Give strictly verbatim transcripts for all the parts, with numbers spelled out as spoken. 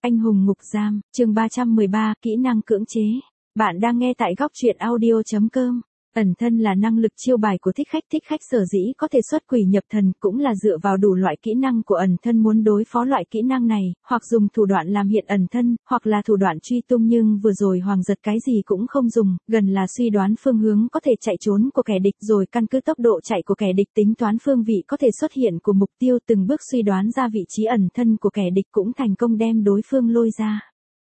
Anh hùng ngục giam, chương ba trăm mười ba, kỹ năng cưỡng chế. Bạn đang nghe tại góc truyện audio chấm com. Ẩn thân là năng lực chiêu bài của thích khách. Thích khách sở dĩ có thể xuất quỷ nhập thần cũng là dựa vào đủ loại kỹ năng của ẩn thân. Muốn đối phó loại kỹ năng này, hoặc dùng thủ đoạn làm hiện ẩn thân, hoặc là thủ đoạn truy tung. Nhưng vừa rồi Hoàng giật cái gì cũng không dùng, gần là suy đoán phương hướng có thể chạy trốn của kẻ địch, rồi căn cứ tốc độ chạy của kẻ địch tính toán phương vị có thể xuất hiện của mục tiêu, từng bước suy đoán ra vị trí ẩn thân của kẻ địch, cũng thành công đem đối phương lôi ra.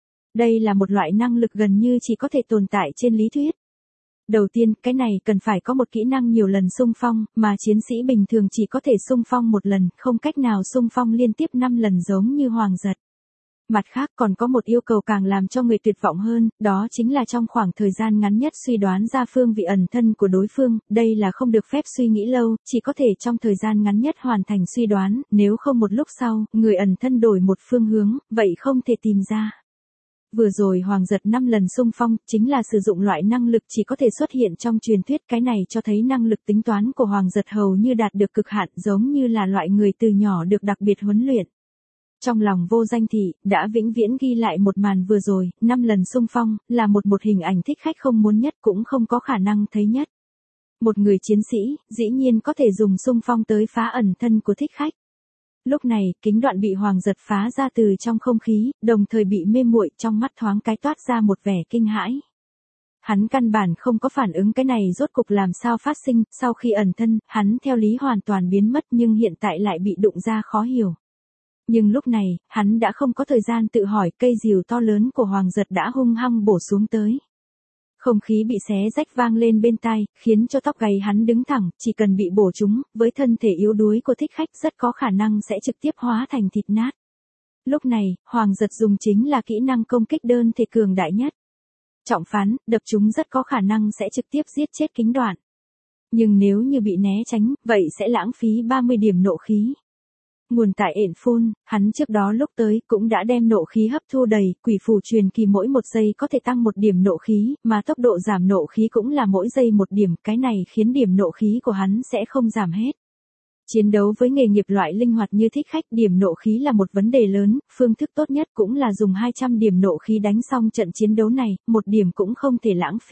Đây là một loại năng lực gần như chỉ có thể tồn tại trên lý thuyết. Đầu tiên, cái này cần phải có một kỹ năng nhiều lần xung phong, mà chiến sĩ bình thường chỉ có thể xung phong một lần, không cách nào xung phong liên tiếp năm lần giống như Hoàng giật. Mặt khác còn có một yêu cầu càng làm cho người tuyệt vọng hơn, đó chính là trong khoảng thời gian ngắn nhất suy đoán ra phương vị ẩn thân của đối phương. Đây là không được phép suy nghĩ lâu, chỉ có thể trong thời gian ngắn nhất hoàn thành suy đoán, nếu không một lúc sau, người ẩn thân đổi một phương hướng, vậy không thể tìm ra. Vừa rồi Hoàng giật năm lần xung phong, chính là sử dụng loại năng lực chỉ có thể xuất hiện trong truyền thuyết. Cái này cho thấy năng lực tính toán của Hoàng giật hầu như đạt được cực hạn, giống như là loại người từ nhỏ được đặc biệt huấn luyện. Trong lòng Vô Danh Thị, đã vĩnh viễn ghi lại một màn vừa rồi, năm lần xung phong, là một một hình ảnh thích khách không muốn nhất cũng không có khả năng thấy nhất. Một người chiến sĩ, dĩ nhiên có thể dùng xung phong tới phá ẩn thân của thích khách. Lúc này, kính đoạn bị Hoàng giật phá ra từ trong không khí, đồng thời bị mê muội, trong mắt thoáng cái toát ra một vẻ kinh hãi. Hắn căn bản không có phản ứng cái này rốt cục làm sao phát sinh, sau khi ẩn thân, hắn theo lý hoàn toàn biến mất nhưng hiện tại lại bị đụng ra khó hiểu. Nhưng lúc này, hắn đã không có thời gian tự hỏi, cây rìu to lớn của Hoàng giật đã hung hăng bổ xuống tới. Không khí bị xé rách vang lên bên tai, khiến cho tóc gáy hắn đứng thẳng, chỉ cần bị bổ trúng, với thân thể yếu đuối của thích khách rất có khả năng sẽ trực tiếp hóa thành thịt nát. Lúc này, Hoàng giật dùng chính là kỹ năng công kích đơn thể cường đại nhất. Trọng phán, đập trúng rất có khả năng sẽ trực tiếp giết chết kính đoạn. Nhưng nếu như bị né tránh, vậy sẽ lãng phí ba mươi điểm nộ khí. Nguồn tại ện phun, hắn trước đó lúc tới cũng đã đem nộ khí hấp thu đầy, quỷ phù truyền kỳ mỗi một giây có thể tăng một điểm nộ khí, mà tốc độ giảm nộ khí cũng là mỗi giây một điểm, cái này khiến điểm nộ khí của hắn sẽ không giảm hết. Chiến đấu với nghề nghiệp loại linh hoạt như thích khách, điểm nộ khí là một vấn đề lớn, phương thức tốt nhất cũng là dùng hai trăm điểm nộ khí đánh xong trận chiến đấu này, một điểm cũng không thể lãng phí.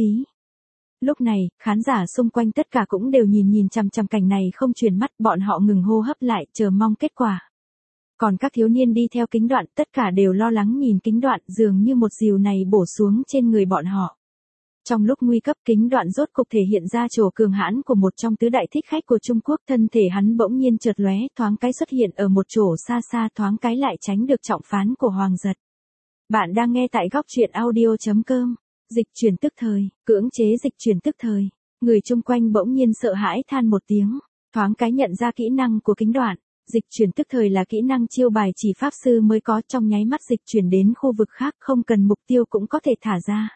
Lúc này, khán giả xung quanh tất cả cũng đều nhìn nhìn chằm chằm cảnh này không chuyển mắt, bọn họ ngừng hô hấp lại, chờ mong kết quả. Còn các thiếu niên đi theo kính đoạn, tất cả đều lo lắng nhìn kính đoạn, dường như một rìu này bổ xuống trên người bọn họ. Trong lúc nguy cấp, kính đoạn rốt cục thể hiện ra chỗ cường hãn của một trong tứ đại thích khách của Trung Quốc, thân thể hắn bỗng nhiên chợt lóe, thoáng cái xuất hiện ở một chỗ xa xa, thoáng cái lại tránh được trọng phán của Hoàng giật. Bạn đang nghe tại góc truyện audio chấm com. Dịch chuyển tức thời, cưỡng chế dịch chuyển tức thời. Người chung quanh bỗng nhiên sợ hãi than một tiếng, thoáng cái nhận ra kỹ năng của kính đoạn. Dịch chuyển tức thời là kỹ năng chiêu bài chỉ pháp sư mới có, trong nháy mắt dịch chuyển đến khu vực khác, không cần mục tiêu cũng có thể thả ra.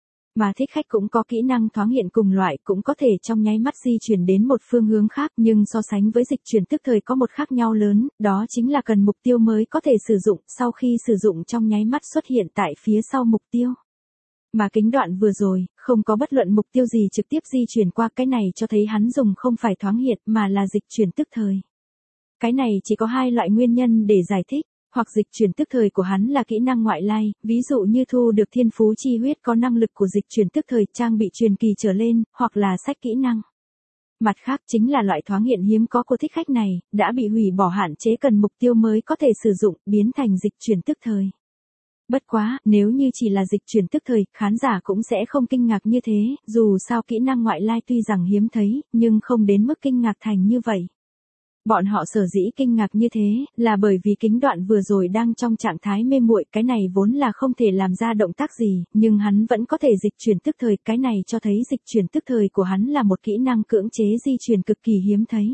Mà thích khách cũng có kỹ năng thoáng hiện cùng loại, cũng có thể trong nháy mắt di chuyển đến một phương hướng khác, nhưng so sánh với dịch chuyển tức thời có một khác nhau lớn, đó chính là cần mục tiêu mới có thể sử dụng, sau khi sử dụng trong nháy mắt xuất hiện tại phía sau mục tiêu. Mà kính đoạn vừa rồi, không có bất luận mục tiêu gì trực tiếp di chuyển qua, cái này cho thấy hắn dùng không phải thoáng hiện mà là dịch chuyển tức thời. Cái này chỉ có hai loại nguyên nhân để giải thích, hoặc dịch chuyển tức thời của hắn là kỹ năng ngoại lai, ví dụ như thu được thiên phú chi huyết có năng lực của dịch chuyển tức thời, trang bị truyền kỳ trở lên, hoặc là sách kỹ năng. Mặt khác chính là loại thoáng hiện hiếm có của thích khách này, đã bị hủy bỏ hạn chế cần mục tiêu mới có thể sử dụng, biến thành dịch chuyển tức thời. Bất quá, nếu như chỉ là dịch chuyển tức thời, khán giả cũng sẽ không kinh ngạc như thế, dù sao kỹ năng ngoại lai tuy rằng hiếm thấy, nhưng không đến mức kinh ngạc thành như vậy. Bọn họ sở dĩ kinh ngạc như thế, là bởi vì kính đoạn vừa rồi đang trong trạng thái mê muội, cái này vốn là không thể làm ra động tác gì, nhưng hắn vẫn có thể dịch chuyển tức thời, cái này cho thấy dịch chuyển tức thời của hắn là một kỹ năng cưỡng chế di chuyển cực kỳ hiếm thấy.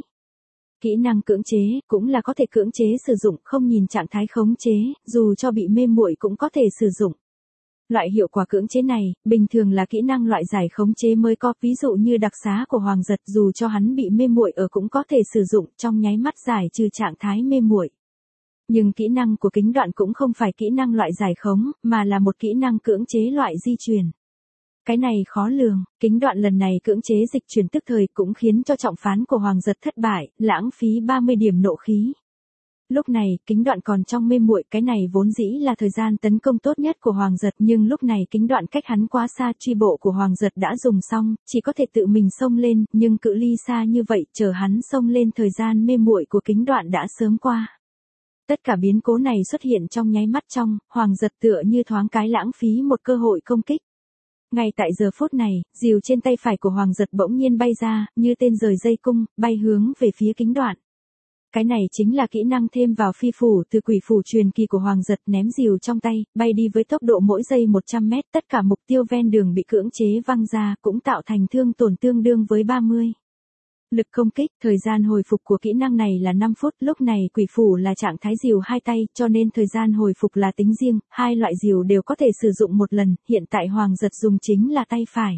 Kỹ năng cưỡng chế, cũng là có thể cưỡng chế sử dụng, không nhìn trạng thái khống chế, dù cho bị mê muội cũng có thể sử dụng. Loại hiệu quả cưỡng chế này, bình thường là kỹ năng loại giải khống chế mới có, ví dụ như đặc xá của Hoàng giật, dù cho hắn bị mê muội ở cũng có thể sử dụng, trong nháy mắt giải trừ trạng thái mê muội. Nhưng kỹ năng của kính đoạn cũng không phải kỹ năng loại giải khống, mà là một kỹ năng cưỡng chế loại di chuyển. Cái này khó lường, kính đoạn lần này cưỡng chế dịch chuyển tức thời cũng khiến cho trọng phán của Hoàng giật thất bại, lãng phí ba mươi điểm nộ khí. Lúc này, Kính Đoạn còn trong mê muội, cái này vốn dĩ là thời gian tấn công tốt nhất của Hoàng Giật, nhưng lúc này Kính Đoạn cách hắn quá xa, truy bộ của Hoàng Giật đã dùng xong, chỉ có thể tự mình xông lên, nhưng cự ly xa như vậy, chờ hắn xông lên thời gian mê muội của Kính Đoạn đã sớm qua. Tất cả biến cố này xuất hiện trong nháy mắt trong, Hoàng Giật tựa như thoáng cái lãng phí một cơ hội công kích. Ngay tại giờ phút này, rìu trên tay phải của Hoàng Giật bỗng nhiên bay ra, như tên rời dây cung, bay hướng về phía Kính Đoạn. Cái này chính là kỹ năng thêm vào phi phủ từ quỷ phủ truyền kỳ của Hoàng Giật, ném rìu trong tay, bay đi với tốc độ mỗi giây một trăm mét, tất cả mục tiêu ven đường bị cưỡng chế văng ra, cũng tạo thành thương tổn tương đương với ba mươi. Lực công kích, thời gian hồi phục của kỹ năng này là năm phút, lúc này quỷ phủ là trạng thái rìu hai tay, cho nên thời gian hồi phục là tính riêng, hai loại rìu đều có thể sử dụng một lần, hiện tại Hoàng Giật dùng chính là tay phải.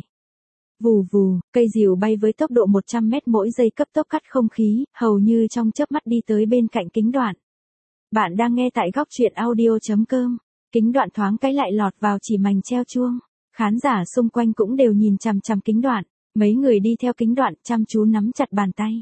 Vù vù, cây rìu bay với tốc độ một trăm mét mỗi giây cấp tốc cắt không khí, hầu như trong chớp mắt đi tới bên cạnh Kính Đoạn. Bạn đang nghe tại góc truyện audio.com. Kính Đoạn thoáng cái lại lọt vào chỉ mành treo chuông. Khán giả xung quanh cũng đều nhìn chằm chằm Kính Đoạn. Mấy người đi theo Kính Đoạn chăm chú nắm chặt bàn tay.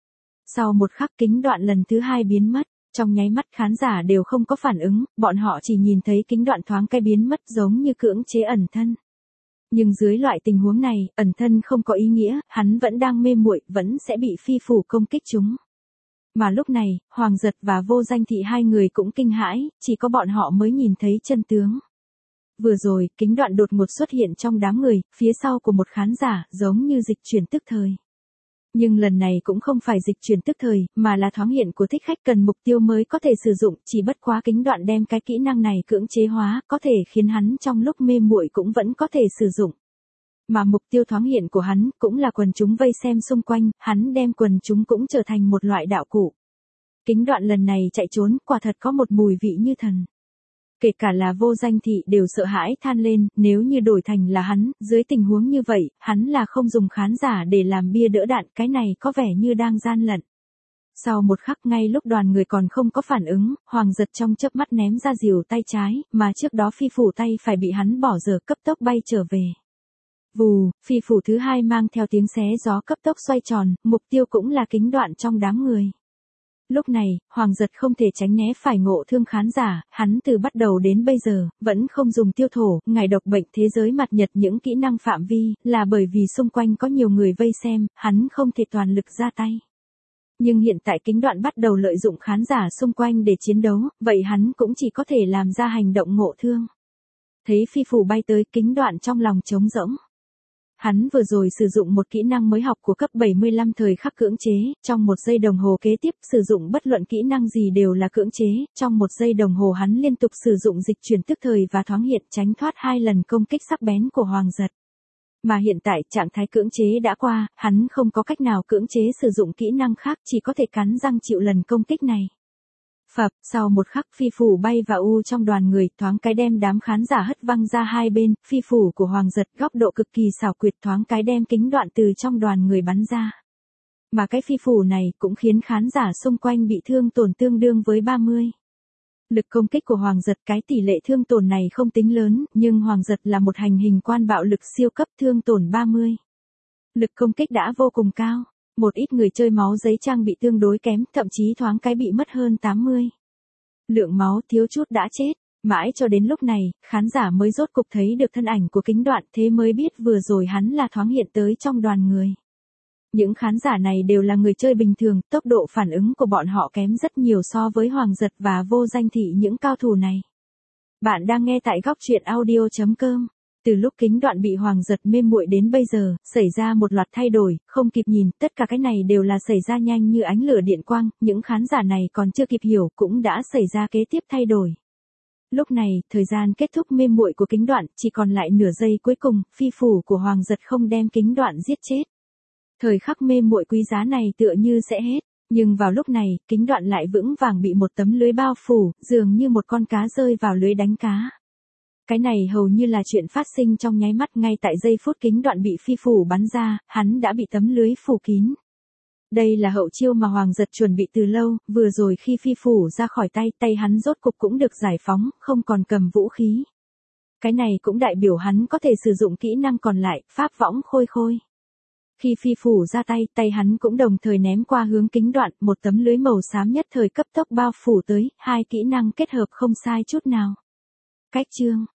Sau một khắc Kính Đoạn lần thứ hai biến mất. Trong nháy mắt khán giả đều không có phản ứng, bọn họ chỉ nhìn thấy Kính Đoạn thoáng cái biến mất giống như cưỡng chế ẩn thân. Nhưng dưới loại tình huống này, ẩn thân không có ý nghĩa, hắn vẫn đang mê muội, vẫn sẽ bị phi phủ công kích chúng. Mà lúc này, Hoàng Giật và Vô Danh Thị hai người cũng kinh hãi, chỉ có bọn họ mới nhìn thấy chân tướng. Vừa rồi, Kính Đoạn đột ngột xuất hiện trong đám người, phía sau của một khán giả, giống như dịch chuyển tức thời. Nhưng lần này cũng không phải dịch chuyển tức thời, mà là thoáng hiện của thích khách cần mục tiêu mới có thể sử dụng, chỉ bất quá Kính Đoạn đem cái kỹ năng này cưỡng chế hóa, có thể khiến hắn trong lúc mê muội cũng vẫn có thể sử dụng. Mà mục tiêu thoáng hiện của hắn, cũng là quần chúng vây xem xung quanh, hắn đem quần chúng cũng trở thành một loại đạo cụ. Kính Đoạn lần này chạy trốn, quả thật có một mùi vị như thần. Kể cả là Vô Danh Thị đều sợ hãi than lên, nếu như đổi thành là hắn, dưới tình huống như vậy, hắn là không dùng khán giả để làm bia đỡ đạn, cái này có vẻ như đang gian lận. Sau một khắc ngay lúc đoàn người còn không có phản ứng, Hoàng Giật trong chớp mắt ném ra rìu tay trái, mà trước đó phi phủ tay phải bị hắn bỏ dở cấp tốc bay trở về. Vù, phi phủ thứ hai mang theo tiếng xé gió cấp tốc xoay tròn, mục tiêu cũng là Kính Đoạn trong đám người. Lúc này, Hoàng Giật không thể tránh né phải ngộ thương khán giả, hắn từ bắt đầu đến bây giờ, vẫn không dùng tiêu thổ, ngải độc bệnh thế giới mặt nhật những kỹ năng phạm vi, là bởi vì xung quanh có nhiều người vây xem, hắn không thể toàn lực ra tay. Nhưng hiện tại Kính Đoạn bắt đầu lợi dụng khán giả xung quanh để chiến đấu, vậy hắn cũng chỉ có thể làm ra hành động ngộ thương. Thấy phi phủ bay tới, Kính Đoạn trong lòng trống rỗng. Hắn vừa rồi sử dụng một kỹ năng mới học của cấp bảy mươi lăm thời khắc cưỡng chế, trong một giây đồng hồ kế tiếp sử dụng bất luận kỹ năng gì đều là cưỡng chế, trong một giây đồng hồ hắn liên tục sử dụng dịch chuyển tức thời và thoáng hiện tránh thoát hai lần công kích sắc bén của Hoàng Giật. Mà hiện tại trạng thái cưỡng chế đã qua, hắn không có cách nào cưỡng chế sử dụng kỹ năng khác, chỉ có thể cắn răng chịu lần công kích này. Phập, sau một khắc phi phủ bay vào u trong đoàn người, thoáng cái đem đám khán giả hất văng ra hai bên, phi phủ của Hoàng Giật góc độ cực kỳ xảo quyệt thoáng cái đem Kính Đoạn từ trong đoàn người bắn ra. Mà cái phi phủ này cũng khiến khán giả xung quanh bị thương tổn tương đương với ba mươi. Lực công kích của Hoàng Giật cái tỷ lệ thương tổn này không tính lớn, nhưng Hoàng Giật là một hành hình quan bạo lực siêu cấp thương tổn ba mươi. Lực công kích đã vô cùng cao. Một ít người chơi máu giấy trang bị tương đối kém, thậm chí thoáng cái bị mất hơn tám mươi. Lượng máu thiếu chút đã chết, mãi cho đến lúc này, khán giả mới rốt cục thấy được thân ảnh của Kính Đoạn, thế mới biết vừa rồi hắn là thoáng hiện tới trong đoàn người. Những khán giả này đều là người chơi bình thường, tốc độ phản ứng của bọn họ kém rất nhiều so với Hoàng Giật và Vô Danh Thị những cao thủ này. Bạn đang nghe tại góc truyện audio.com. Từ lúc Kính Đoạn bị Hoàng Giật mê muội đến bây giờ, xảy ra một loạt thay đổi, không kịp nhìn, tất cả cái này đều là xảy ra nhanh như ánh lửa điện quang, những khán giả này còn chưa kịp hiểu cũng đã xảy ra kế tiếp thay đổi. Lúc này, thời gian kết thúc mê muội của Kính Đoạn, chỉ còn lại nửa giây cuối cùng, phi phủ của Hoàng Giật không đem Kính Đoạn giết chết. Thời khắc mê muội quý giá này tựa như sẽ hết, nhưng vào lúc này, Kính Đoạn lại vững vàng bị một tấm lưới bao phủ, dường như một con cá rơi vào lưới đánh cá. Cái này hầu như là chuyện phát sinh trong nháy mắt, ngay tại giây phút Kính Đoạn bị phi phủ bắn ra, hắn đã bị tấm lưới phủ kín. Đây là hậu chiêu mà Hoàng Giật chuẩn bị từ lâu, vừa rồi khi phi phủ ra khỏi tay, tay hắn rốt cục cũng được giải phóng, không còn cầm vũ khí. Cái này cũng đại biểu hắn có thể sử dụng kỹ năng còn lại, pháp võng khôi khôi. Khi phi phủ ra tay, tay hắn cũng đồng thời ném qua hướng kính đoạn, một tấm lưới màu xám nhất thời cấp tốc bao phủ tới, hai kỹ năng kết hợp không sai chút nào. Cách chương